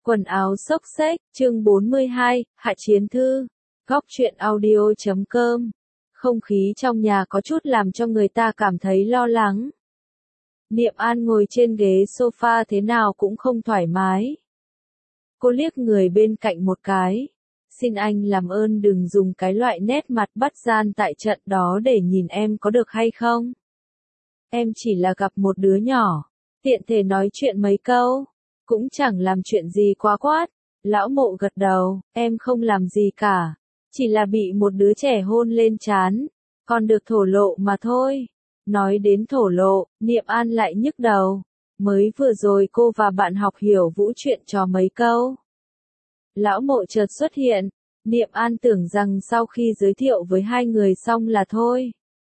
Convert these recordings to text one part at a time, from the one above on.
Quần áo xốc xếch, chương 42, Hạ Chiến Thư, Góc truyện audio.com. Không khí trong nhà có chút làm cho người ta cảm thấy lo lắng. Niệm An ngồi trên ghế sofa thế nào cũng không thoải mái. Cô liếc người bên cạnh một cái. Xin anh làm ơn đừng dùng cái loại nét mặt bắt gian tại trận đó để nhìn em có được hay không? Em chỉ là gặp một đứa nhỏ, tiện thể nói chuyện mấy câu, cũng chẳng làm chuyện gì quá quát. Lão Mộ gật đầu, em không làm gì cả, chỉ là bị một đứa trẻ hôn lên trán, còn được thổ lộ mà thôi. Nói đến thổ lộ, Niệm An lại nhức đầu. Mới vừa rồi cô và bạn học Hiểu Vũ chuyện trò mấy câu. Lão Mộ chợt xuất hiện, Niệm An tưởng rằng sau khi giới thiệu với hai người xong là thôi.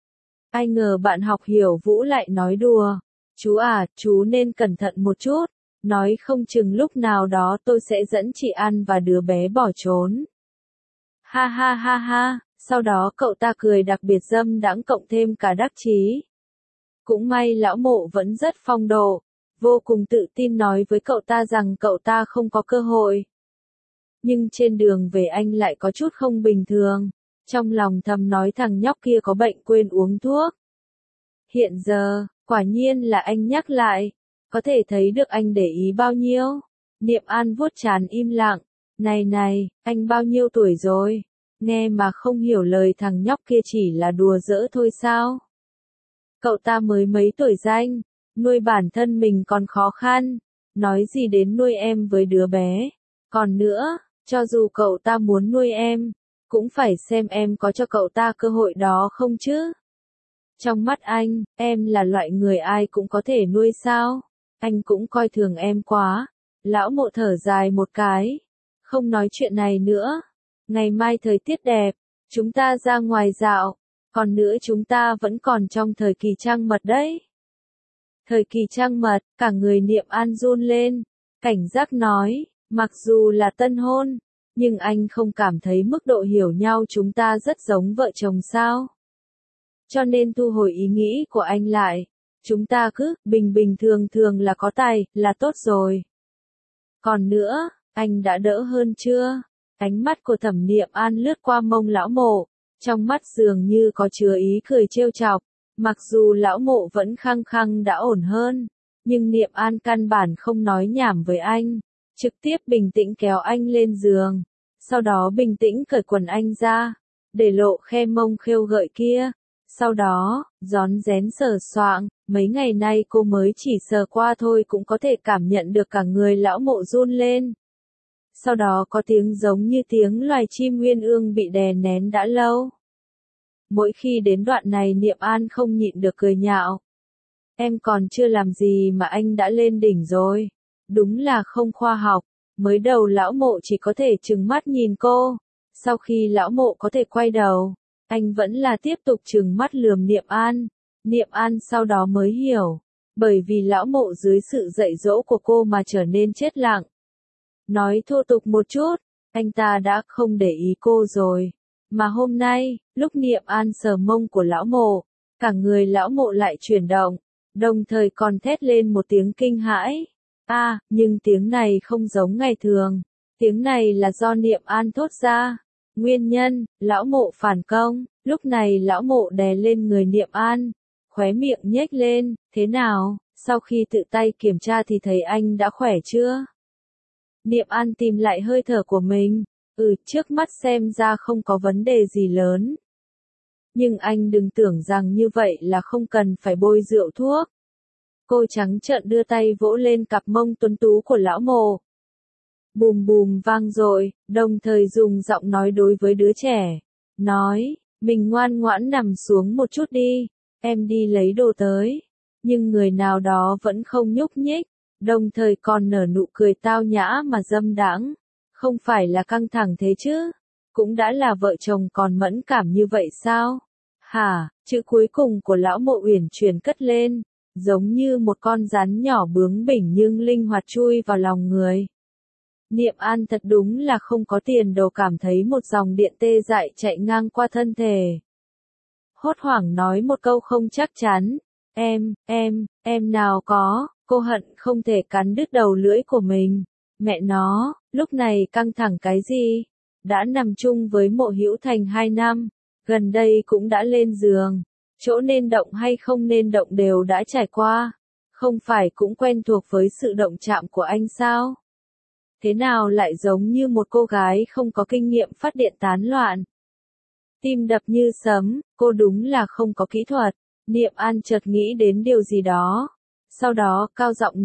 Ai ngờ bạn học Hiểu Vũ lại nói đùa. Chú à, chú nên cẩn thận một chút, nói không chừng lúc nào đó tôi sẽ dẫn chị An và đứa bé bỏ trốn. Ha ha ha ha, sau đó cậu ta cười đặc biệt dâm đãng cộng thêm cả đắc chí. Cũng may Lão Mộ vẫn rất phong độ, vô cùng tự tin nói với cậu ta rằng cậu ta không có cơ hội. Nhưng trên đường về anh lại có chút không bình thường, trong lòng thầm nói thằng nhóc kia có bệnh quên uống thuốc. Hiện giờ, quả nhiên là anh nhắc lại, có thể thấy được anh để ý bao nhiêu. Niệm An vuốt trán im lặng, này, anh bao nhiêu tuổi rồi? Nghe mà không hiểu lời thằng nhóc kia chỉ là đùa giỡn thôi sao? Cậu ta mới mấy tuổi danh, nuôi bản thân mình còn khó khăn, nói gì đến nuôi em với đứa bé. Còn nữa, cho dù cậu ta muốn nuôi em, cũng phải xem em có cho cậu ta cơ hội đó không chứ. Trong mắt anh, em là loại người ai cũng có thể nuôi sao? Anh cũng coi thường em quá. Lão Mộ thở dài một cái. Không nói chuyện này nữa. Ngày mai thời tiết đẹp, chúng ta ra ngoài dạo. Còn nữa chúng ta vẫn còn trong thời kỳ trăng mật đấy. Thời kỳ trăng mật, cả người Niệm An run lên. Cảnh giác nói, mặc dù là tân hôn, nhưng anh không cảm thấy mức độ hiểu nhau chúng ta rất giống vợ chồng sao? Cho nên thu hồi ý nghĩ của anh lại. Chúng ta cứ bình bình thường là có tài, là tốt rồi. Còn nữa, anh đã đỡ hơn chưa? Ánh mắt của Thẩm Niệm An lướt qua mông Lão Mộ, trong mắt dường như có chứa ý cười trêu chọc. Mặc dù Lão Mộ vẫn khăng khăng đã ổn hơn, nhưng Niệm An căn bản không nói nhảm với anh, trực tiếp bình tĩnh kéo anh lên giường, sau đó bình tĩnh cởi quần anh ra, để lộ khe mông khêu gợi kia. Sau đó, rón rén sờ soạng, mấy ngày nay cô mới chỉ sờ qua thôi cũng có thể cảm nhận được cả người Lão Mộ run lên. Sau đó có tiếng giống như tiếng loài chim uyên ương bị đè nén đã lâu. Mỗi khi đến đoạn này Niệm An không nhịn được cười nhạo. Em còn chưa làm gì mà anh đã lên đỉnh rồi. Đúng là không khoa học. Mới đầu Lão Mộ chỉ có thể trừng mắt nhìn cô. Sau khi Lão Mộ có thể quay đầu, anh vẫn là tiếp tục trừng mắt lườm Niệm An. Niệm An sau đó mới hiểu. Bởi vì Lão Mộ dưới sự dạy dỗ của cô mà trở nên chết lặng. Nói thô tục một chút, anh ta đã không để ý cô rồi. Mà hôm nay, lúc Niệm An sờ mông của Lão Mộ, cả người Lão Mộ lại chuyển động, đồng thời còn thét lên một tiếng kinh hãi. Nhưng tiếng này không giống ngày thường. Tiếng này là do Niệm An thốt ra. Nguyên nhân, Lão Mộ phản công. Lúc này Lão Mộ đè lên người Niệm An, khóe miệng nhếch lên. Thế nào, sau khi tự tay kiểm tra thì thấy anh đã khỏe chưa? Niệm An tìm lại hơi thở của mình. Trước mắt xem ra không có vấn đề gì lớn. Nhưng anh đừng tưởng rằng như vậy là không cần phải bôi rượu thuốc. Cô trắng trợn đưa tay vỗ lên cặp mông tuấn tú của Lão Mộ. Bùm bùm vang dội, đồng thời dùng giọng nói đối với đứa trẻ. Nói, mình ngoan ngoãn nằm xuống một chút đi, em đi lấy đồ tới. Nhưng người nào đó vẫn không nhúc nhích, đồng thời còn nở nụ cười tao nhã mà dâm đãng. Không phải là căng thẳng thế chứ? Cũng đã là vợ chồng còn mẫn cảm như vậy sao? Hả, chữ cuối cùng của Lão Mộ uyển chuyển cất lên, giống như một con rắn nhỏ bướng bỉnh nhưng linh hoạt chui vào lòng người. Niệm An thật đúng là không có tiền đồ cảm thấy một dòng điện tê dại chạy ngang qua thân thể. Hốt hoảng nói một câu không chắc chắn. Em nào có, cô hận không thể cắn đứt đầu lưỡi của mình. Mẹ nó, lúc này căng thẳng cái gì? Đã nằm chung với Mộ Hữu Thành 2 năm, gần đây cũng đã lên giường, chỗ nên động hay không nên động đều đã trải qua, không phải cũng quen thuộc với sự động chạm của anh sao? Thế nào lại giống như một cô gái không có kinh nghiệm phát điện tán loạn? Tim đập như sấm, cô đúng là không có kỹ thuật. Niệm An chợt nghĩ đến điều gì đó. Sau đó cao giọng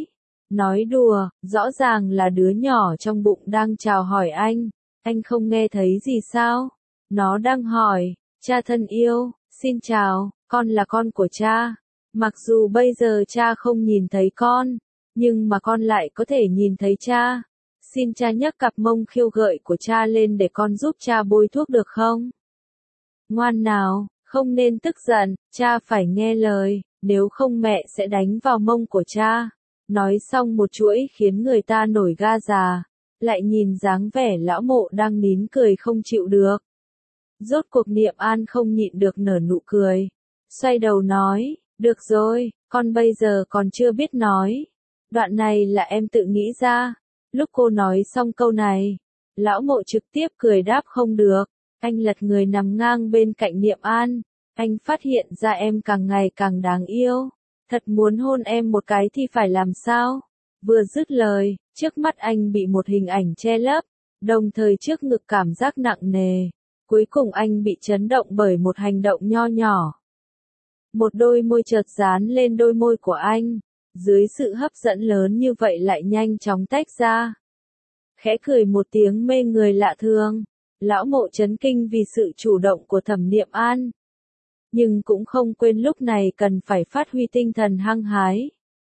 nói đùa, rõ ràng là đứa nhỏ trong bụng đang chào hỏi anh không nghe thấy gì sao? Nó đang hỏi, cha thân yêu, xin chào, con là con của cha. Mặc dù bây giờ cha không nhìn thấy con, nhưng mà con lại có thể nhìn thấy cha. Xin cha nhấc cặp mông khiêu gợi của cha lên để con giúp cha bôi thuốc được không? Ngoan nào, không nên tức giận, cha phải nghe lời, nếu không mẹ sẽ đánh vào mông của cha. Nói xong một chuỗi khiến người ta nổi da gà, lại nhìn dáng vẻ lão Mộ đang nín cười không chịu được. Rốt cuộc Niệm An không nhịn được nở nụ cười, xoay đầu nói, được rồi, con bây giờ còn chưa biết nói. Đoạn này là em tự nghĩ ra. Lúc cô nói xong câu này, lão Mộ trực tiếp cười đáp không được. Anh lật người nằm ngang bên cạnh Niệm An. Anh phát hiện ra em càng ngày càng đáng yêu. Thật muốn hôn em một cái thì phải làm sao? Vừa dứt lời, trước mắt anh bị một hình ảnh che lấp, đồng thời trước ngực cảm giác nặng nề. Cuối cùng anh bị chấn động bởi một hành động nho nhỏ. Một đôi môi chợt dán lên đôi môi của anh, dưới sự hấp dẫn lớn như vậy lại nhanh chóng tách ra. Khẽ cười một tiếng mê người lạ thường, lão Mộ chấn kinh vì sự chủ động của Thẩm Niệm An. Nhưng cũng không quên lúc này cần phải phát huy tinh thần hăng hái.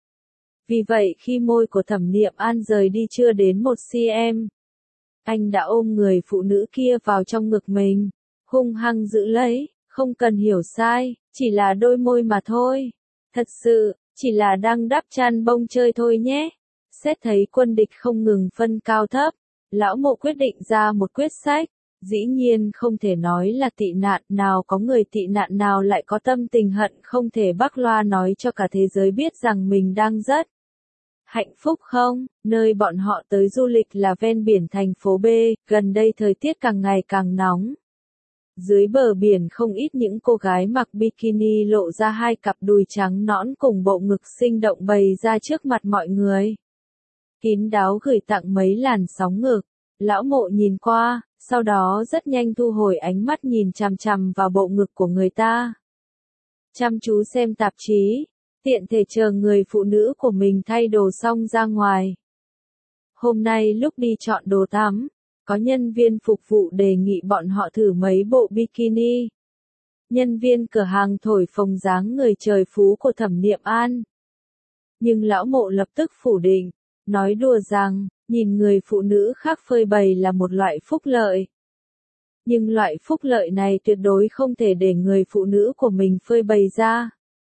Vì vậy khi môi của Thẩm Niệm An rời đi chưa đến 1 cm, anh đã ôm người phụ nữ kia vào trong ngực mình, hung hăng giữ lấy, không cần hiểu sai, chỉ là đôi môi mà thôi. Thật sự, chỉ là đang đắp chăn bông chơi thôi nhé. Xét thấy quân địch không ngừng phân cao thấp, lão Mộ quyết định ra một quyết sách. Dĩ nhiên không thể nói là tị nạn, nào có người tị nạn nào lại có tâm tình hận không thể bắc loa nói cho cả thế giới biết rằng mình đang rất hạnh phúc không? Nơi bọn họ tới du lịch là ven biển thành phố B, gần đây thời tiết càng ngày càng nóng. Dưới bờ biển không ít những cô gái mặc bikini lộ ra hai cặp đùi trắng nõn cùng bộ ngực sinh động bày ra trước mặt mọi người. Kín đáo gửi tặng mấy làn sóng ngực. Lão Mộ nhìn qua, sau đó rất nhanh thu hồi ánh mắt nhìn chằm chằm vào bộ ngực của người ta. Chăm chú xem tạp chí, tiện thể chờ người phụ nữ của mình thay đồ xong ra ngoài. Hôm nay lúc đi chọn đồ tắm, có nhân viên phục vụ đề nghị bọn họ thử mấy bộ bikini. Nhân viên cửa hàng thổi phồng dáng người trời phú của Thẩm Niệm An. Nhưng lão Mộ lập tức phủ định, nói đùa rằng, nhìn người phụ nữ khác phơi bày là một loại phúc lợi. Nhưng loại phúc lợi này tuyệt đối không thể để người phụ nữ của mình phơi bày ra.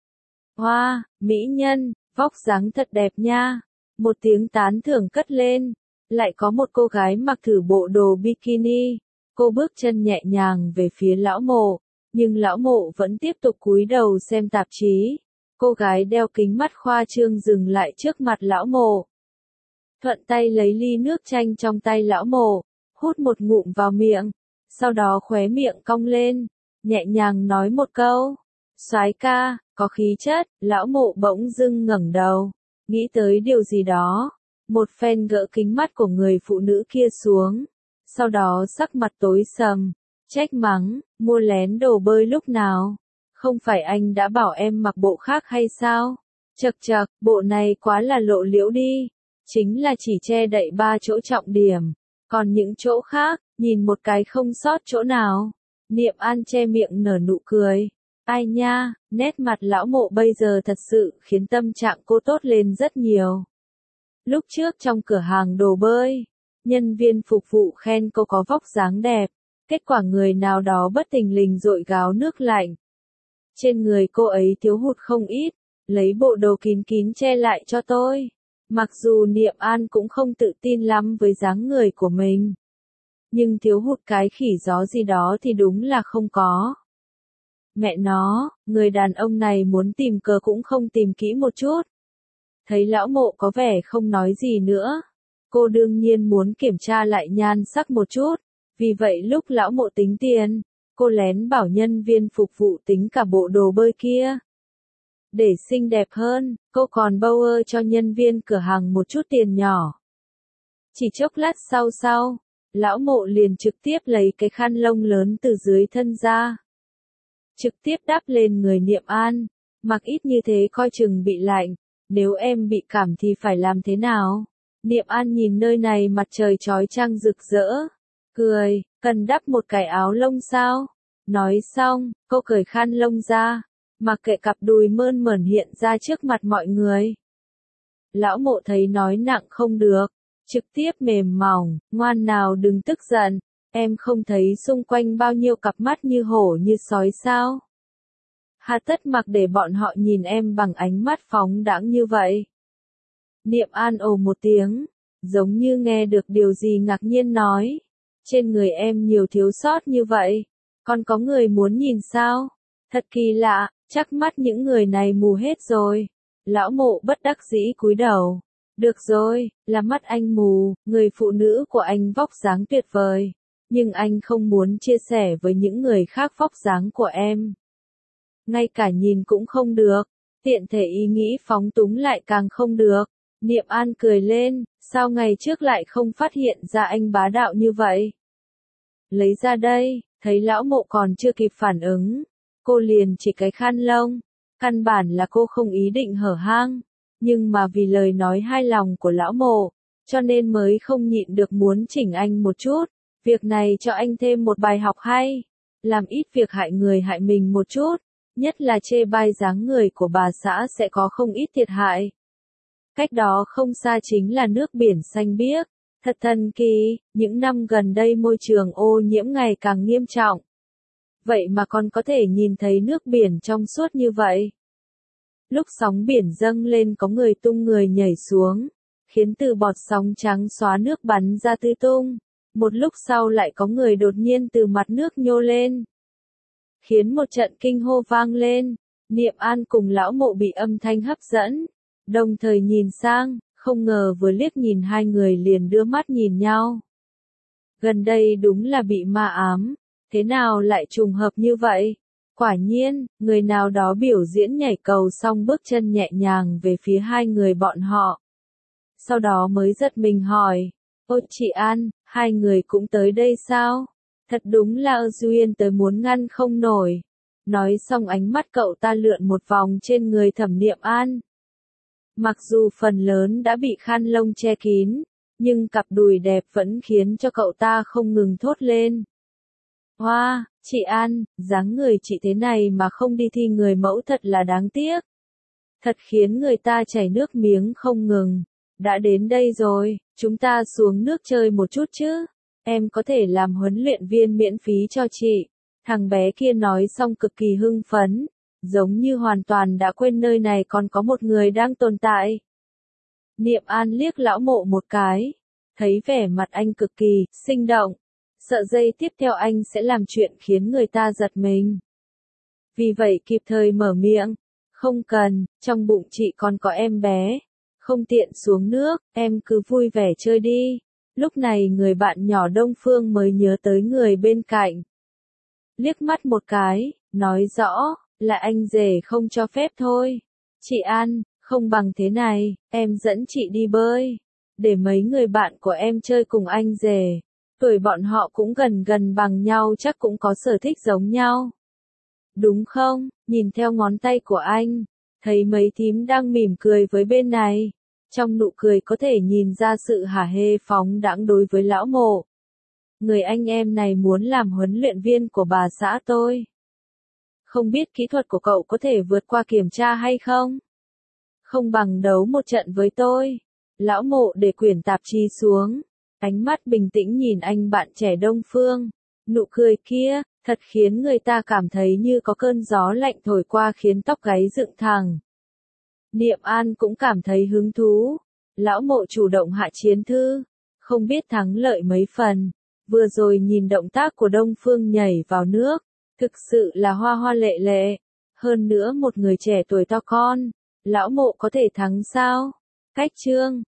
Hoa, mỹ nhân, vóc dáng thật đẹp nha. Một tiếng tán thưởng cất lên. Lại có một cô gái mặc thử bộ đồ bikini. Cô bước chân nhẹ nhàng về phía lão Mộ, nhưng lão Mộ vẫn tiếp tục cúi đầu xem tạp chí. Cô gái đeo kính mắt khoa trương dừng lại trước mặt lão Mộ. Thuận tay lấy ly nước chanh trong tay lão Mộ, hút một ngụm vào miệng, sau đó khóe miệng cong lên, nhẹ nhàng nói một câu, soái ca, có khí chất. Lão Mộ bỗng dưng ngẩng đầu, nghĩ tới điều gì đó, một phen gỡ kính mắt của người phụ nữ kia xuống, sau đó sắc mặt tối sầm, trách mắng, mua lén đồ bơi lúc nào, không phải anh đã bảo em mặc bộ khác hay sao? Chậc chậc, bộ này quá là lộ liễu đi. Chính là chỉ che đậy 3 chỗ trọng điểm, còn những chỗ khác, nhìn một cái không sót chỗ nào. Niệm An che miệng nở nụ cười. Ai nha, nét mặt lão Mộ bây giờ thật sự khiến tâm trạng cô tốt lên rất nhiều. Lúc trước trong cửa hàng đồ bơi, nhân viên phục vụ khen cô có vóc dáng đẹp, kết quả người nào đó bất thình lình dội gáo nước lạnh. Trên người cô ấy thiếu hụt không ít, lấy bộ đồ kín kín che lại cho tôi. Mặc dù Niệm An cũng không tự tin lắm với dáng người của mình, nhưng thiếu hụt cái khỉ gió gì đó thì đúng là không có. Mẹ nó, người đàn ông này muốn tìm cớ cũng không tìm kỹ một chút. Thấy lão Mộ có vẻ không nói gì nữa, cô đương nhiên muốn kiểm tra lại nhan sắc một chút, vì vậy lúc lão mộ tính tiền, cô lén bảo nhân viên phục vụ tính cả bộ đồ bơi kia. Để xinh đẹp hơn, cô còn bâu cho nhân viên cửa hàng một chút tiền nhỏ. Chỉ chốc lát sau, lão mộ liền trực tiếp lấy cái khăn lông lớn từ dưới thân ra. Trực tiếp đắp lên người Niệm An, mặc ít như thế coi chừng bị lạnh, nếu em bị cảm thì phải làm thế nào? Niệm An nhìn nơi này mặt trời chói chang rực rỡ, cười, cần đắp một cái áo lông sao? Nói xong, cô cởi khăn lông ra, mặc kệ cặp đùi mơn mởn hiện ra trước mặt mọi người. Lão mộ thấy nói nặng không được, trực tiếp mềm mỏng, ngoan nào đừng tức giận, em không thấy xung quanh bao nhiêu cặp mắt như hổ như sói sao? Hà tất mặc để bọn họ nhìn em bằng ánh mắt phóng đãng như vậy. Niệm An ồ một tiếng, giống như nghe được điều gì ngạc nhiên nói. Trên người em nhiều thiếu sót như vậy, còn có người muốn nhìn sao? Thật kỳ lạ, chắc mắt những người này mù hết rồi. Lão mộ bất đắc dĩ cúi đầu. Được rồi, là mắt anh mù, người phụ nữ của anh vóc dáng tuyệt vời. Nhưng anh không muốn chia sẻ với những người khác vóc dáng của em. Ngay cả nhìn cũng không được, tiện thể ý nghĩ phóng túng lại càng không được. Niệm An cười lên, sao ngày trước lại không phát hiện ra anh bá đạo như vậy? Lấy ra đây, thấy lão mộ còn chưa kịp phản ứng. Cô liền chỉ cái khăn lông, căn bản là cô không ý định hở hang, nhưng mà vì lời nói hai lòng của lão mộ, cho nên mới không nhịn được muốn chỉnh anh một chút. Việc này cho anh thêm một bài học hay, làm ít việc hại người hại mình một chút, nhất là chê bai dáng người của bà xã sẽ có không ít thiệt hại. Cách đó không xa chính là nước biển xanh biếc, thật thần kỳ, những năm gần đây môi trường ô nhiễm ngày càng nghiêm trọng. Vậy mà còn có thể nhìn thấy nước biển trong suốt như vậy. Lúc sóng biển dâng lên có người tung người nhảy xuống, khiến từ bọt sóng trắng xóa nước bắn ra tứ tung. Một lúc sau lại có người đột nhiên từ mặt nước nhô lên, khiến một trận kinh hô vang lên. Niệm An cùng lão mộ bị âm thanh hấp dẫn, đồng thời nhìn sang, không ngờ vừa liếc nhìn hai người liền đưa mắt nhìn nhau. Gần đây đúng là bị ma ám, thế nào lại trùng hợp như vậy? Quả nhiên, người nào đó biểu diễn nhảy cầu xong bước chân nhẹ nhàng về phía hai người bọn họ. Sau đó mới giật mình hỏi, ôi chị An, hai người cũng tới đây sao? Thật đúng là duyên tới muốn ngăn không nổi. Nói xong ánh mắt cậu ta lượn một vòng trên người Thẩm Niệm An. Mặc dù phần lớn đã bị khăn lông che kín, nhưng cặp đùi đẹp vẫn khiến cho cậu ta không ngừng thốt lên. Hoa, chị An, dáng người chị thế này mà không đi thi người mẫu thật là đáng tiếc. Thật khiến người ta chảy nước miếng không ngừng. Đã đến đây rồi, chúng ta xuống nước chơi một chút chứ. Em có thể làm huấn luyện viên miễn phí cho chị. Thằng bé kia nói xong cực kỳ hưng phấn, giống như hoàn toàn đã quên nơi này còn có một người đang tồn tại. Niệm An liếc lão mộ một cái, thấy vẻ mặt anh cực kỳ sinh động, sợ giây tiếp theo anh sẽ làm chuyện khiến người ta giật mình. Vì vậy kịp thời mở miệng, không cần, trong bụng chị còn có em bé, không tiện xuống nước, em cứ vui vẻ chơi đi. Lúc này người bạn nhỏ Đông Phương mới nhớ tới người bên cạnh. Liếc mắt một cái, nói rõ, là anh rể không cho phép thôi. Chị An, không bằng thế này, em dẫn chị đi bơi, để mấy người bạn của em chơi cùng anh rể. Tuổi bọn họ cũng gần gần bằng nhau chắc cũng có sở thích giống nhau. Đúng không, nhìn theo ngón tay của anh, thấy mấy thím đang mỉm cười với bên này. Trong nụ cười có thể nhìn ra sự hả hê phóng đãng đối với lão mộ. Người anh em này muốn làm huấn luyện viên của bà xã tôi. Không biết kỹ thuật của cậu có thể vượt qua kiểm tra hay không? Không bằng đấu một trận với tôi. Lão mộ để quyển tạp chí xuống, ánh mắt bình tĩnh nhìn anh bạn trẻ Đông Phương. Nụ cười kia, thật khiến người ta cảm thấy như có cơn gió lạnh thổi qua khiến tóc gáy dựng thẳng. Niệm An cũng cảm thấy hứng thú. Lão mộ chủ động hạ chiến thư, không biết thắng lợi mấy phần. Vừa rồi nhìn động tác của Đông Phương nhảy vào nước, thực sự là hoa hoa lệ lệ. Hơn nữa một người trẻ tuổi to con, lão mộ có thể thắng sao? Cách chương